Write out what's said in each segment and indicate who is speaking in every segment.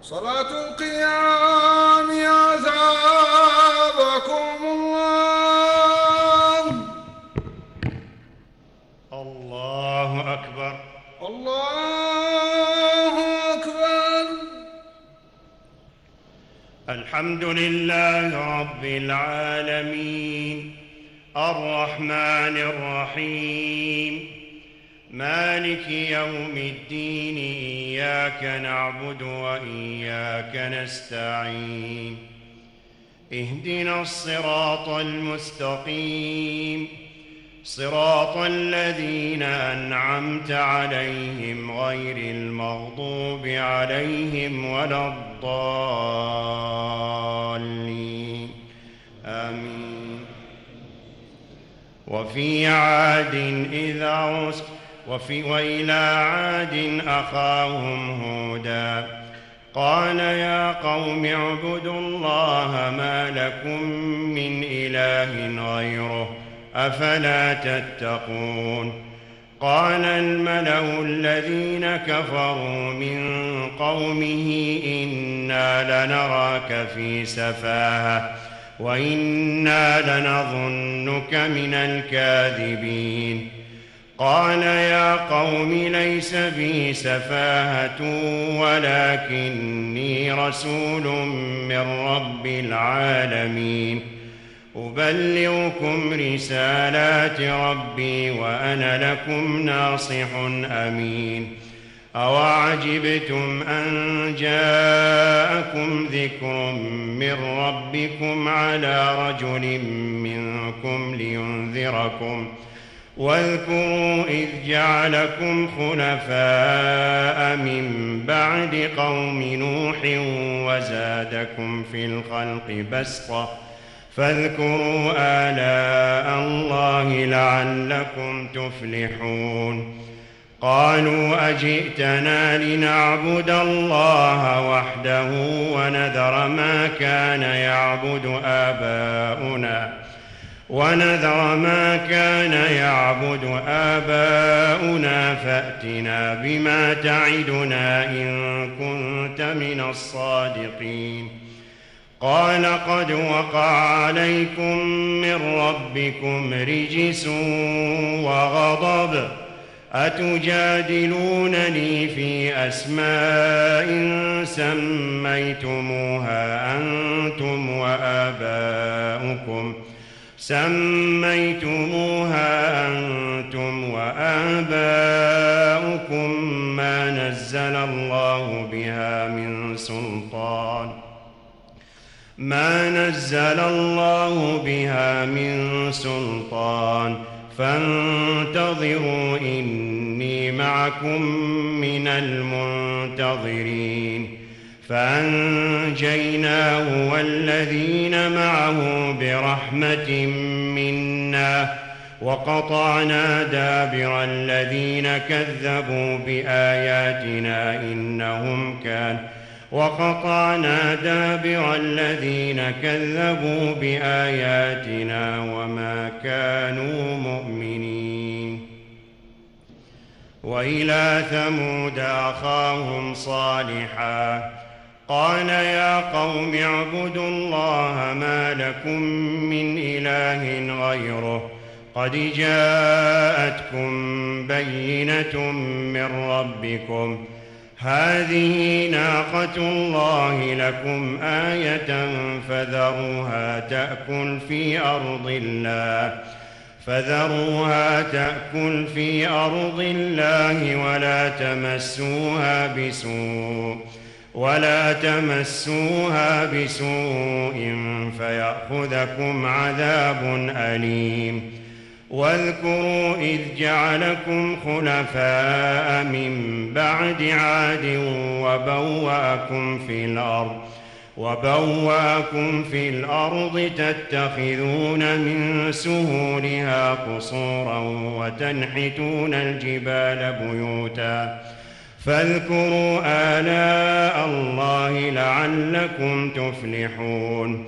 Speaker 1: صلاة القيام أثابكم الله.
Speaker 2: الله أكبر.
Speaker 1: الله أكبر.
Speaker 2: الحمد لله رب العالمين الرحمن الرحيم مالك يوم الدين، إياك نعبد وإياك نستعين، اهدنا الصراط المستقيم، صراط الذين أنعمت عليهم غير المغضوب عليهم ولا الضالين، آمين. وإلى عاد أخاهم هودا قال يا قوم اعبدوا الله ما لكم من إله غيره أفلا تتقون. قال الملأ الذين كفروا من قومه إنا لنراك في سفاهة وإنا لنظنك من الكاذبين. قال يا قوم ليس بي سفاهة ولكني رسول من رب العالمين، أبلغكم رسالات ربي وأنا لكم ناصح أمين. أوعجبتم أن جاءكم ذكر من ربكم على رجل منكم لينذركم، واذكروا إذ جعلكم خلفاء من بعد قوم نوح وزادكم في الخلق بسطة، فاذكروا آلاء الله لعلكم تفلحون. قالوا أجئتنا لنعبد الله وحده ونذر ما كان يعبد آباؤنا فأتنا بما تعدنا إن كنت من الصادقين. قال قد وقع عليكم من ربكم رجس وغضب، أتجادلونني في أسماء سميتموها أنتم وآباؤكم ما نزل الله بها من سلطان فانتظروا إني معكم من المنتظرين. فأنجيناه والذين معه برحمة منا وقطعنا دابر الذين كذبوا بآياتنا وما كانوا مؤمنين. وإلى ثمود أخاهم صالحا قال يا قوم اعبدوا الله ما لكم من إله غيره قد جاءتكم بينة من ربكم، هذه ناقة الله لكم آية فذروها تأكل في أرض الله ولا تمسوها بسوء فيأخذكم عذاب أليم. واذكروا إذ جعلكم خلفاء من بعد عاد وبوأكم في الأرض تتخذون من سهولها قصورا وتنحتون الجبال بيوتا، فاذكروا آلاء الله لعلكم تفلحون.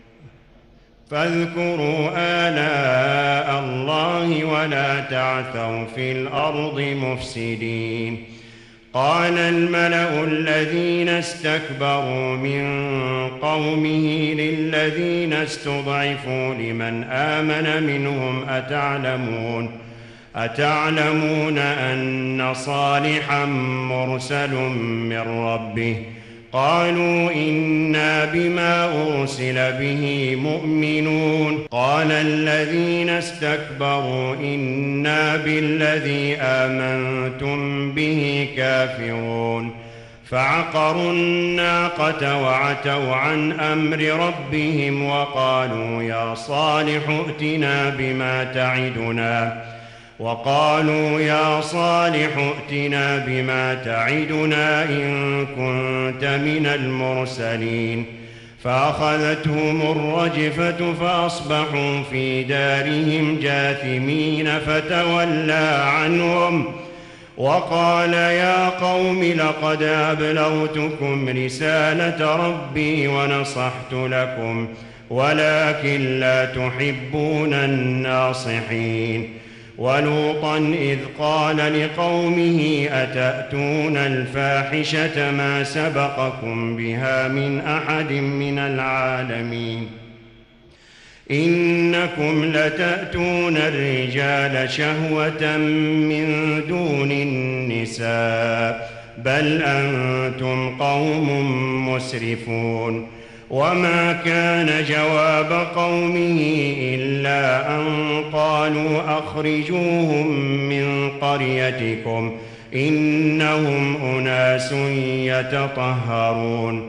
Speaker 2: فاذكروا آلاء الله ولا تعثوا في الأرض مفسدين. قال الملأ الذين استكبروا من قومه للذين استضعفوا لمن آمن منهم أتعلمون أن صالحا مرسل من ربه؟ قالوا إنا بما أرسل به مؤمنون. قال الذين استكبروا إنا بالذي آمنتم به كافرون. فعقروا الناقة وعتوا عن أمر ربهم وقالوا يا صالح ائتنا بما تعدنا إن كنت من المرسلين. فأخذتهم الرجفة فأصبحوا في دارهم جاثمين فتولى عنهم وقال يا قوم لقد أبلغتكم رسالة ربي ونصحت لكم ولكن لا تحبون الناصحين. ولوطا إذ قال لقومه أتأتون الفاحشة ما سبقكم بها من أحد من العالمين إنكم لتأتون الرجال شهوة من دون النساء بل أنتم قوم مسرفون. وما كان جواب قومه إلا أن قالوا أخرجوهم من قريتكم إنهم أناس يتطهرون.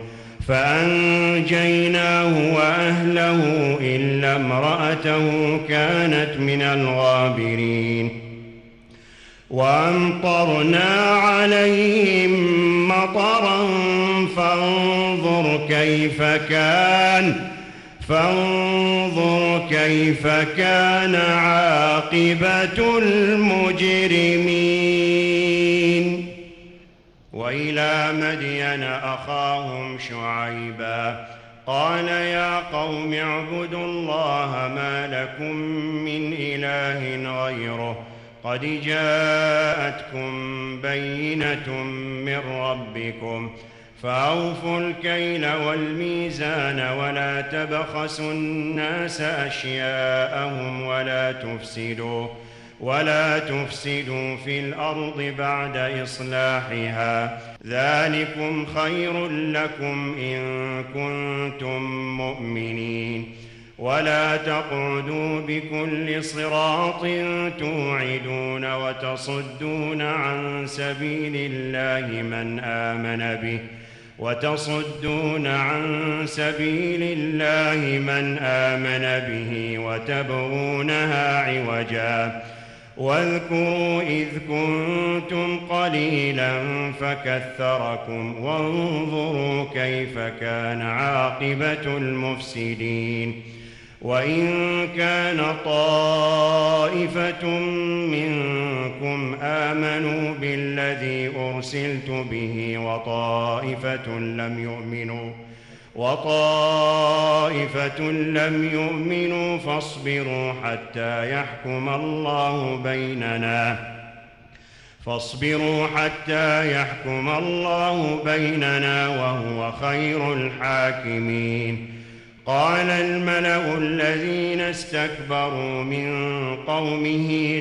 Speaker 2: فأنجيناه وأهله إلا امرأته كانت من الغابرين. وأمطرنا عليهم مطرا فانظر كيف كان عاقبة المجرمين. وإلى مدين أخاهم شعيبا قال يا قوم اعبدوا الله ما لكم من إله غيره قد جاءتكم بينة من ربكم فأوفوا الكيل والميزان ولا تبخسوا الناس أشياءهم ولا تفسدوا في الأرض بعد إصلاحها ذلكم خير لكم إن كنتم مؤمنين. ولا تقعدوا بكل صراط توعدون وتصدون عن سبيل الله من آمن به وتبغونها عوجا. واذكروا إذ كنتم قليلا فكثركم وانظروا كيف كان عاقبة المفسدين. وإن كان طائفة منكم آمنوا بالذي أرسلت به وطائفة لم يؤمنوا فاصبروا حتى يحكم الله بيننا وهو خير الحاكمين. قال الملأ الذين استكبروا من قومه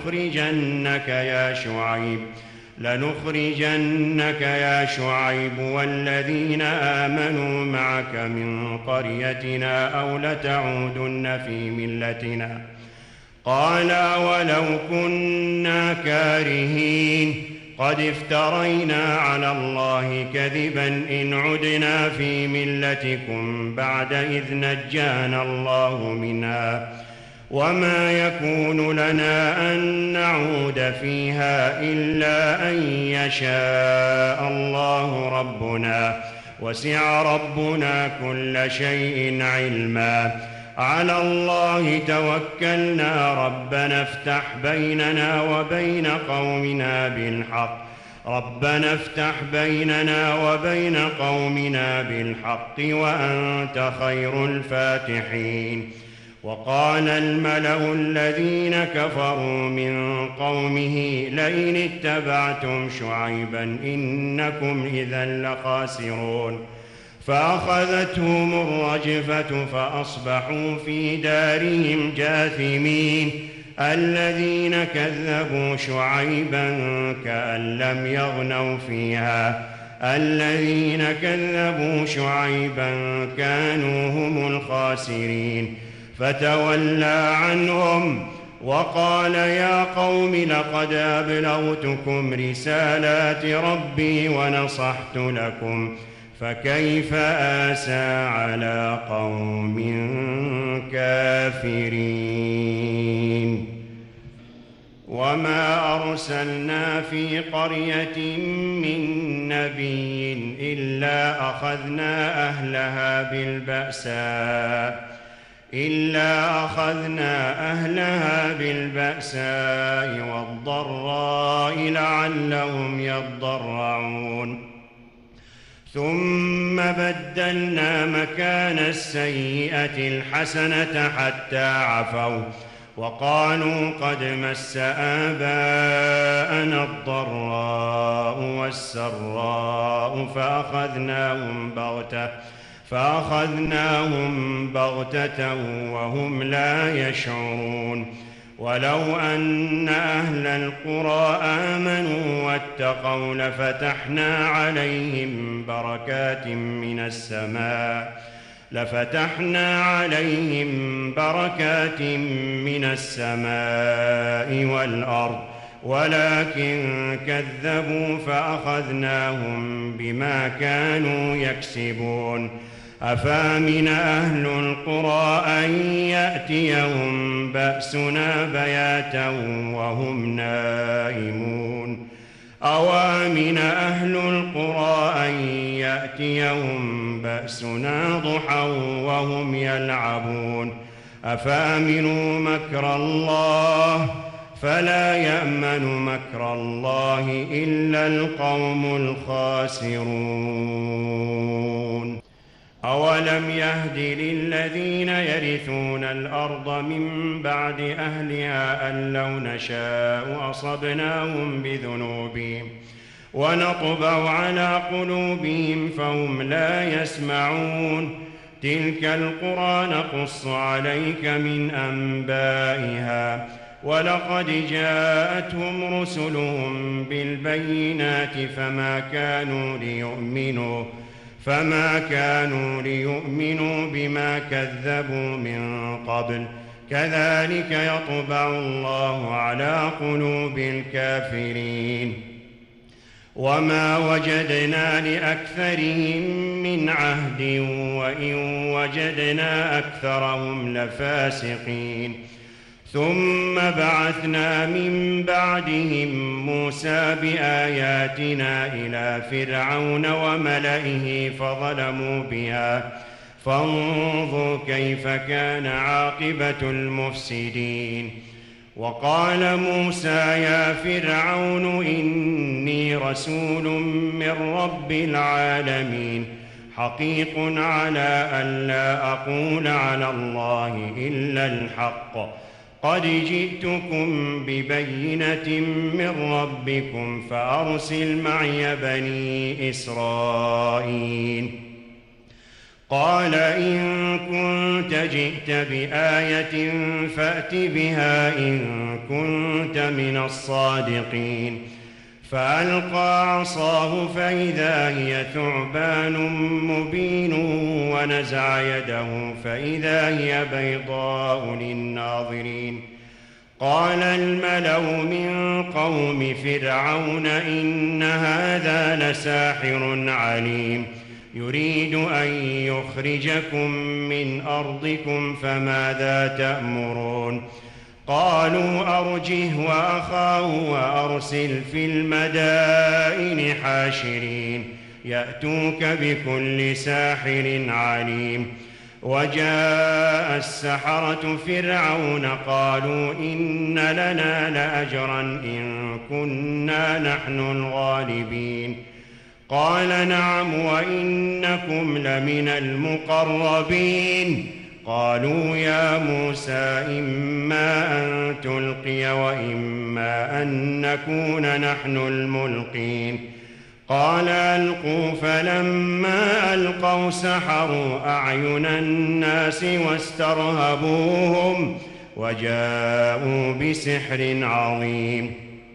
Speaker 2: لنخرجنك يا شعيب والذين آمنوا معك من قريتنا أو لتعودن في ملتنا. قال ولو كنا كارهين قد افترينا على الله كذبا إن عدنا في ملتكم بعد إذ نجانا الله منها وما يكون لنا أن نعود فيها إلا أن يشاء الله ربنا وسع ربنا كل شيء علما. على الله توكلنا ربنا افتح بيننا وبين قومنا بالحق وأنت خير الفاتحين. وقال الملأ الذين كفروا من قومه لئن اتبعتم شعيبا إنكم إذا لخاسرون فأخذتهم الرجفة فأصبحوا في دارهم جاثمين الذين كذبوا شعيبا كأن لم يغنوا فيها الذين كذبوا شعيبا كانوا هم الخاسرين فتولى عنهم وقال يا قوم لقد أبلغتكم رسالات ربي ونصحت لكم فكيف آسى على قوم كافرين وما أرسلنا في قرية من نبي إلا أخذنا أهلها بالبأساء والضراء لعلهم يضرعون ثم بدلنا مكان السيئة الحسنة حتى عفوا وقالوا قد مس آباءنا الضراء والسراء فأخذناهم بغتة وهم لا يشعرون ولو أن أهل القرى آمنوا واتقوا لفتحنا عليهم بركات من السماء والأرض ولكن كذبوا فأخذناهم بما كانوا يكسبون أفامن أهل القرى أن يأتيهم بأسنا بياتا وهم نائمون أوامن أهل القرى أن يأتيهم بأسنا ضحى وهم يلعبون أفأمنوا مكر الله فلا يأمن مكر الله إلا القوم الخاسرون أولم يهد للذين يرثون الأرض من بعد أهلها أن لو نشاء أصبناهم بذنوبهم ونطبع على قلوبهم فهم لا يسمعون تلك القرى نقص عليك من أنبائها ولقد جاءتهم رسلهم بالبينات فما كانوا ليؤمنوا بما كذبوا من قبل كذلك يطبع الله على قلوب الكافرين وما وجدنا لأكثرهم من عهد وإن وجدنا أكثرهم لفاسقين ثم بعثنا من بعدهم موسى بآياتنا إلى فرعون وملئه فظلموا بها فانظر كيف كان عاقبة المفسدين وقال موسى يا فرعون إني رسول من رب العالمين حقيق على أن لا أقول على الله إلا الحق قد جئتكم ببينة من ربكم فأرسل معي بني إسرائيل قال إن كنت جئت بآية فأت بها إن كنت من الصادقين فألقى عصاه فإذا هي ثعبان مبين ونزع يده فإذا هي بيضاء للناظرين قال الملأ من قوم فرعون إن هذا لساحر عليم يريد أن يخرجكم من أرضكم فماذا تأمرون قالوا أرجه وأخاه وأرسل في المدائن حاشرين يأتوك بكل ساحر عليم وجاء السحرة فرعون قالوا إن لنا لأجرا إن كنا نحن الغالبين قال نعم وإنكم لمن المقربين قالوا يا موسى إما أن تلقي وإما أن نكون نحن الملقين قال ألقوا فلما ألقوا سحروا أعين الناس واسترهبوهم وجاءوا بسحر عظيم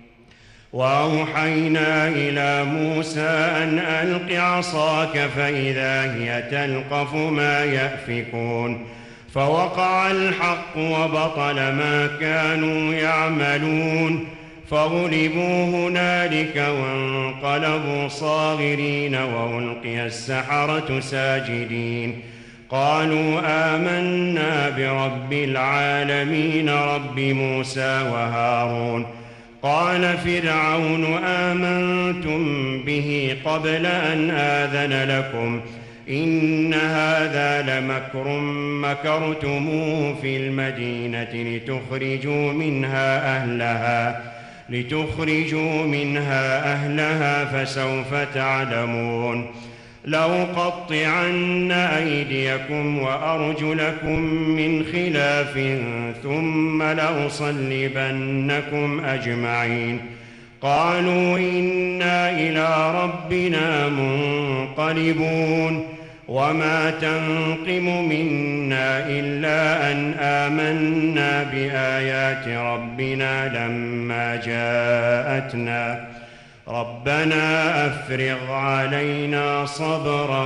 Speaker 2: وأوحينا إلى موسى أن ألق عصاك فإذا هي تلقف ما يأفكون فوقع الحق وبطل ما كانوا يعملون فغلبوا هنالك وانقلبوا صاغرين وألقي السحرة ساجدين قالوا آمنا برب العالمين رب موسى وهارون قال فرعون آمنتم به قبل أن آذن لكم إن هذا لمكر مكرتموه في المدينة لتخرجوا منها أهلها فسوف تعلمون لأقطعن أيديكم وأرجلكم من خلاف ثم لأصلبنكم أجمعين قالوا إنا إلى ربنا منقلبون وما تنقم منا إلا أن آمنا بآيات ربنا لما جاءتنا ربنا أفرغ علينا صبرا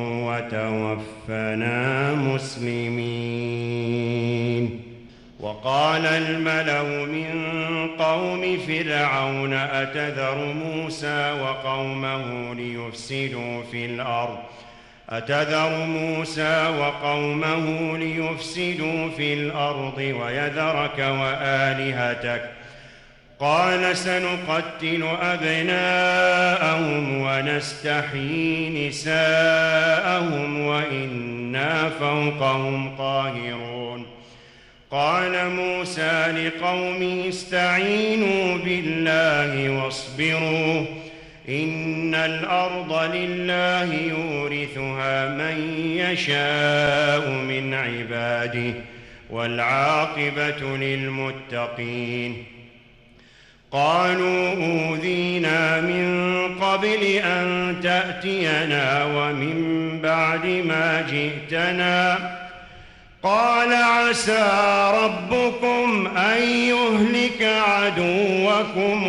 Speaker 2: وتوفنا مسلمين وقال الملأ من قوم فرعون أتذر موسى وقومه ليفسدوا في الأرض ويذرك وآلهتك قال سنقتل أبناءهم ونستحيي نساءهم وإنا فوقهم قاهرون قال موسى لقومه استعينوا بالله واصبروا إن الأرض لله يورثها من يشاء من عباده والعاقبة للمتقين قالوا أوذينا من قبل أن تأتينا ومن بعد ما جئتنا قال عسى ربكم أن يهلك عدوكم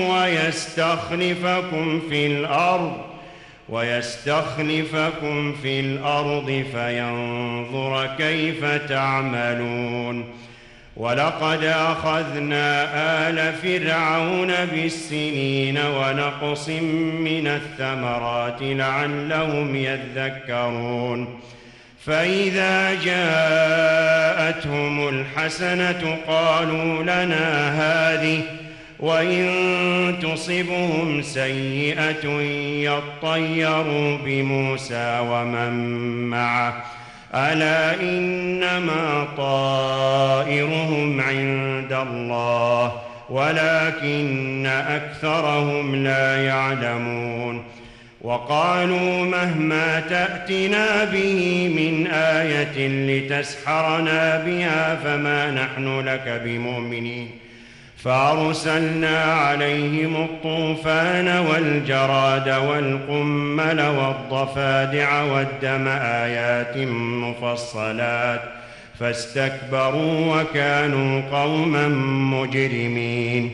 Speaker 2: ويستخلفكم في الأرض فينظر كيف تعملون ولقد أخذنا آل فرعون بالسنين ونقص من الثمرات لعلهم يذكرون فإذا جاءتهم الحسنة قالوا لنا هذه وإن تصبهم سيئة يطيروا بموسى ومن معه ألا إنما طائرهم عند الله ولكن أكثرهم لا يعلمون وقالوا مهما تأتنا به من آية لتسحرنا بها فما نحن لك بمؤمنين فأرسلنا عليهم الطوفان والجراد والقمل والضفادع والدم آيات مفصلات فاستكبروا وكانوا قوما مجرمين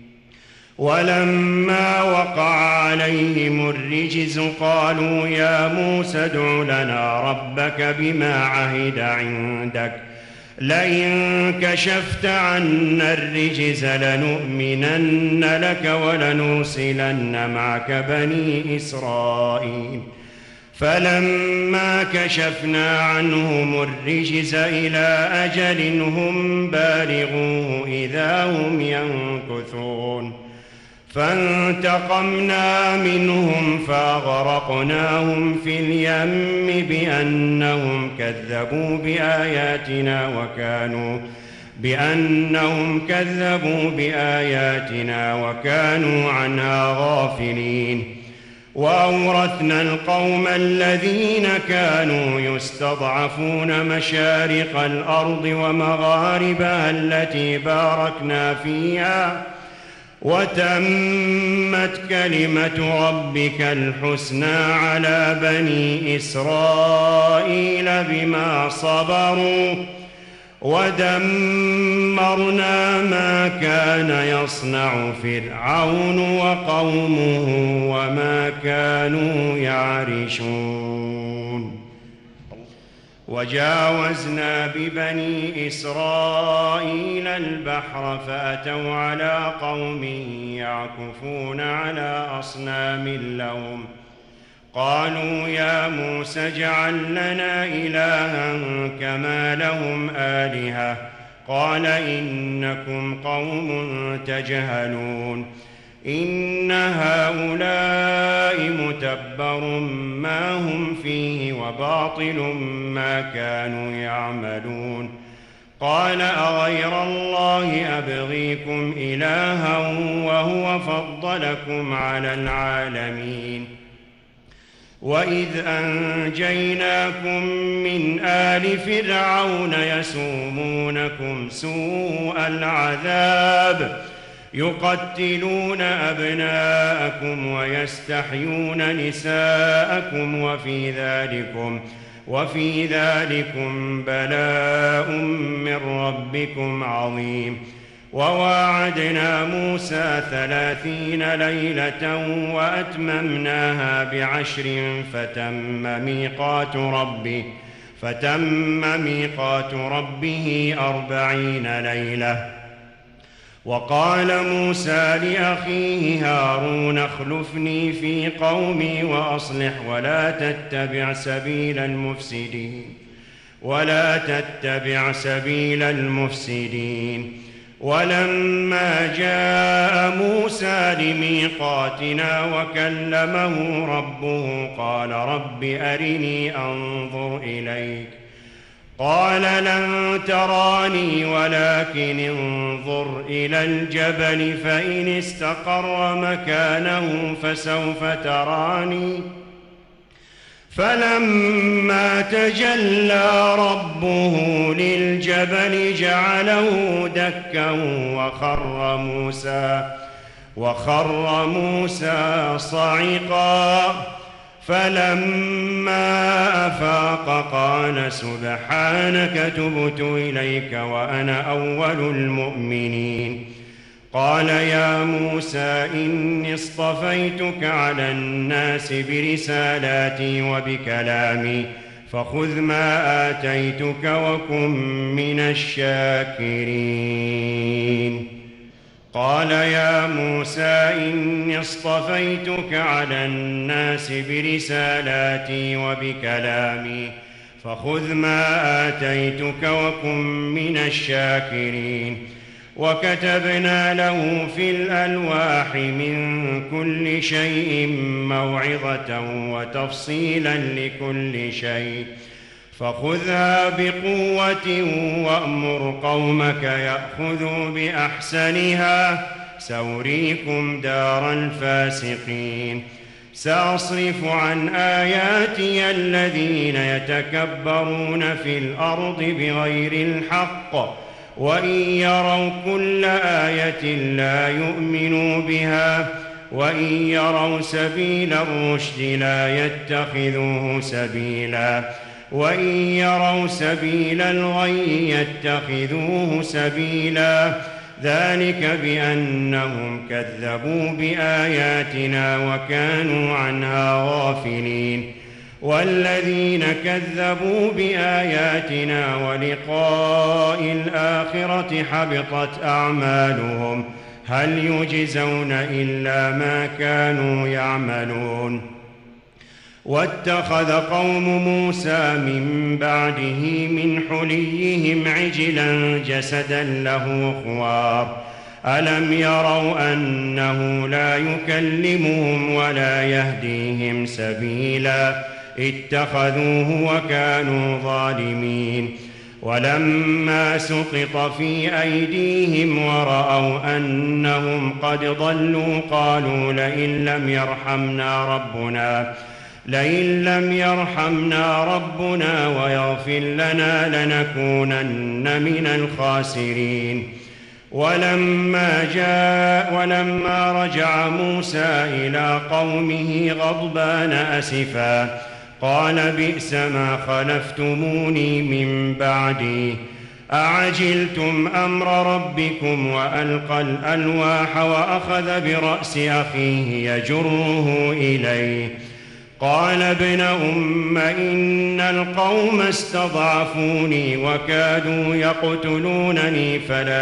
Speaker 2: ولما وقع عليهم الرجز قالوا يا موسى ادع لنا ربك بما عهد عندك لئن كشفت عنا الرجز لنؤمنن لك ولنرسلن معك بني إسرائيل فلما كشفنا عنهم الرجز إلى أجل هم بالغوه إذا هم ينكثون فانتقمنا منهم فأغرقناهم في اليم بأنهم كذبوا بآياتنا وكانوا عنها غافلين وأورثنا القوم الذين كانوا يستضعفون مشارق الأرض ومغاربها التي باركنا فيها وتمت كلمة ربك الحسنى على بني إسرائيل بما صبروا ودمرنا ما كان يصنع فرعون وقومه وما كانوا يعرشون وجاوزنا ببني إسرائيل البحر فأتوا على قوم يعكفون على أصنام لهم قالوا يا موسى اجعل لنا إلها كما لهم آلهة قال إنكم قوم تجهلون إن هؤلاء متبر ما هم فيه وباطل ما كانوا يعملون قال أغير الله أبغيكم إلها وهو فضلكم على العالمين وإذ أنجيناكم من آل فرعون يسومونكم سوء العذاب يقتلون أبناءكم ويستحيون نساءكم وفي ذلكم بلاء من ربكم عظيم وواعدنا موسى 30 ليلة وأتممناها ب10 فتم ميقات ربه 40 ليلة وقال موسى لأخيه هارون اخلفني في قومي وأصلح ولا تتبع سبيل المفسدين ولما جاء موسى لميقاتنا وكلمه ربه قال رب أرني أنظر إليك قال لن تراني ولكن انظر إلى الجبل فإن استقر مكانه فسوف تراني فلما تجلى ربه للجبل جعله دكا وخر موسى صعقا فلما أفاق قال سبحانك تبت إليك وأنا أول المؤمنين قال يا موسى إني اصطفيتك على الناس برسالاتي وبكلامي فخذ ما آتيتك وكن من الشاكرين قال يا موسى إني اصطفيتك على الناس برسالاتي وبكلامي فخذ ما آتيتك وكن من الشاكرين وكتبنا له في الألواح من كل شيء موعظة وتفصيلا لكل شيء فخذها بقوة وأمر قومك يأخذوا بأحسنها سأريكم دار الفاسقين سأصرف عن آياتي الذين يتكبرون في الأرض بغير الحق وإن يروا كل آية لا يؤمنوا بها وإن يروا سبيل الرشد لا يتخذوه سبيلا وإن يروا سبيل الغي يتخذوه سبيلا ذلك بأنهم كذبوا بآياتنا وكانوا عنها غافلين والذين كذبوا بآياتنا ولقاء الآخرة حبطت أعمالهم هل يجزون إلا ما كانوا يعملون واتخذ قوم موسى من بعده من حليهم عجلا جسدا له خوار ألم يروا أنه لا يكلمهم ولا يهديهم سبيلا اتخذوه وكانوا ظالمين ولما سقط في أيديهم ورأوا أنهم قد ضلوا قالوا لئن لم يرحمنا ربنا ويغفر لنا لنكونن من الخاسرين. ولما رجع موسى إلى قومه غضبان أسفا قال بئس ما خلفتموني من بعدي أعجلتم أمر ربكم وألقى الألواح وأخذ برأس أخيه يجره إليه قال ابن أم إن القوم استضعفوني وكادوا يقتلونني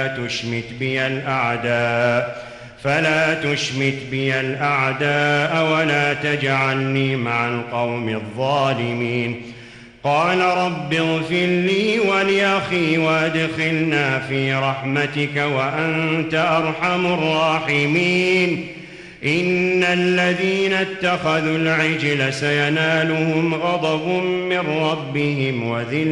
Speaker 2: فلا تشمت بي الأعداء ولا تجعلني مع القوم الظالمين. قال رب اغفر لي ولأخي وادخلنا في رحمتك وأنت أرحم الراحمين. إن الذين اتخذوا العجل سينالهم غضب من ربهم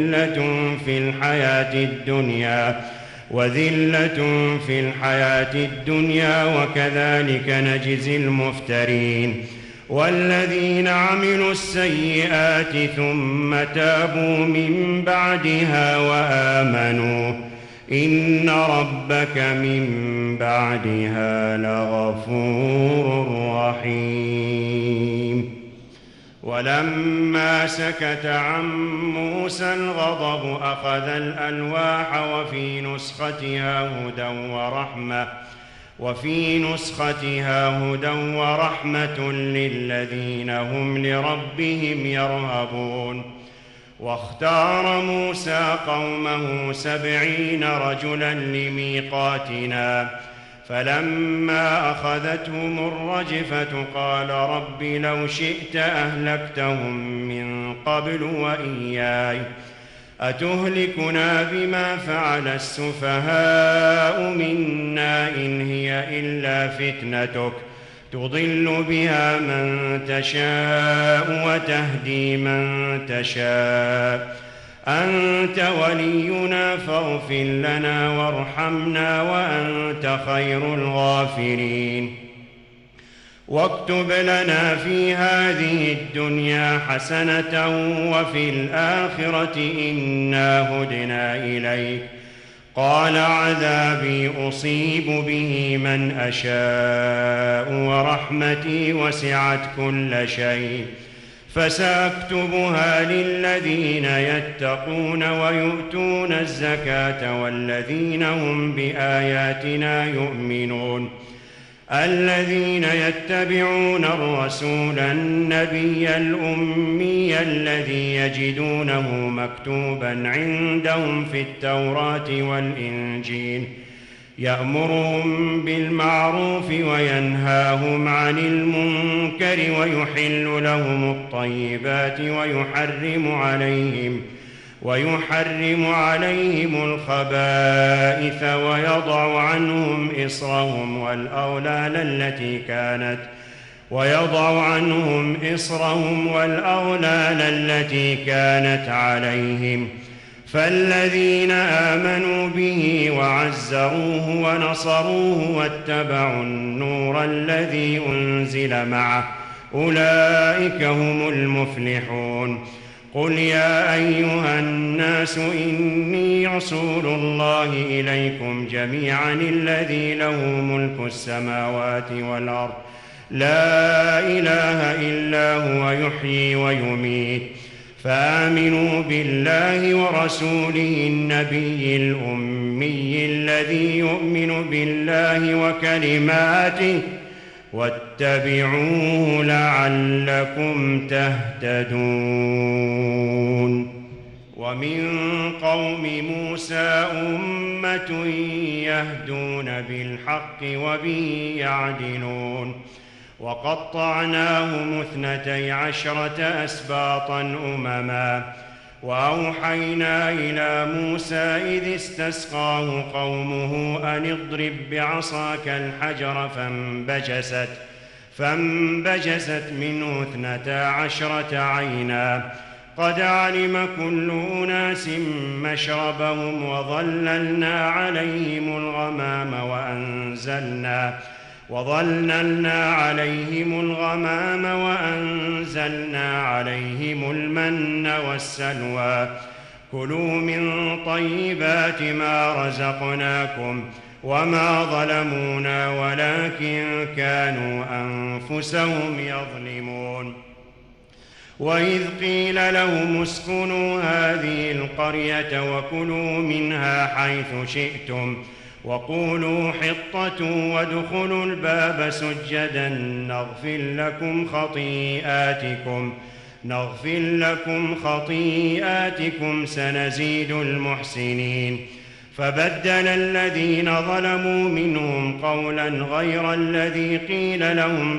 Speaker 2: وذلة في الحياة الدنيا وكذلك نجزي المفترين. والذين عملوا السيئات ثم تابوا من بعدها وآمنوا إن ربك من بعدها لغفور رحيم. ولما سكت عن موسى الغضب أخذ الألواح وفي نسختها هدى ورحمة للذين هم لربهم يرهبون. واختار موسى قومه 70 رجلا لميقاتنا فلما أخذتهم الرجفة قال رب لو شئت أهلكتهم من قبل وإياي أتهلكنا بما فعل السفهاء منا إن هي إلا فتنتك تضل بها من تشاء وتهدي من تشاء أنت ولينا فاغفر لنا وارحمنا وأنت خير الغافرين. واكتب لنا في هذه الدنيا حسنة وفي الآخرة إنا هدنا إليك قال عذابي أصيب به من أشاء ورحمتي وسعت كل شيء فسأكتبها للذين يتقون ويؤتون الزكاة والذين هم بآياتنا يؤمنون الذين يتبعون الرسول النبي الأمي الذي يجدونه مكتوبا عندهم في التوراة والإنجيل يأمرهم بالمعروف وينهاهم عن المنكر ويحل لهم الطيبات ويحرم عليهم الخبائث ويضع عنهم إصرهم والأغلال التي كانت عليهم فالذين آمنوا به وعزروه ونصروه واتبعوا النور الذي أنزل معه أولئك هم المفلحون. قل يا أيها الناس إني رسول الله إليكم جميعا الذي له ملك السماوات والأرض لا إله إلا هو يحيي ويميت فآمنوا بالله ورسوله النبي الأمي الذي يؤمن بالله وكلماته واتبعوه لعلكم تهتدون. ومن قوم موسى أمة يهدون بالحق وبه يعدلون وقطعناهم 12 أسباطا أمما وأوحينا إلى موسى إذ استسقاه قومه أن اضرب بعصاك الحجر فانبجست منه 12 عينا قد علم كل أناس مشربهم وظللنا عليهم الغمام وأنزلنا عليهم المن والسلوى كلوا من طيبات ما رزقناكم وما ظلمونا ولكن كانوا أنفسهم يظلمون وإذ قيل لهم اسكنوا هذه القرية وكلوا منها حيث شئتم وقولوا حطة وادخلوا الباب سجدا نغفر لكم خطيئاتكم سنزيد المحسنين فبدل الذين ظلموا منهم قولا غير الذي قيل لهم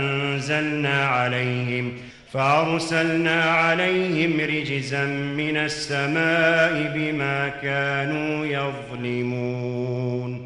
Speaker 2: فأرسلنا عليهم رجزا من السماء بما كانوا يظلمون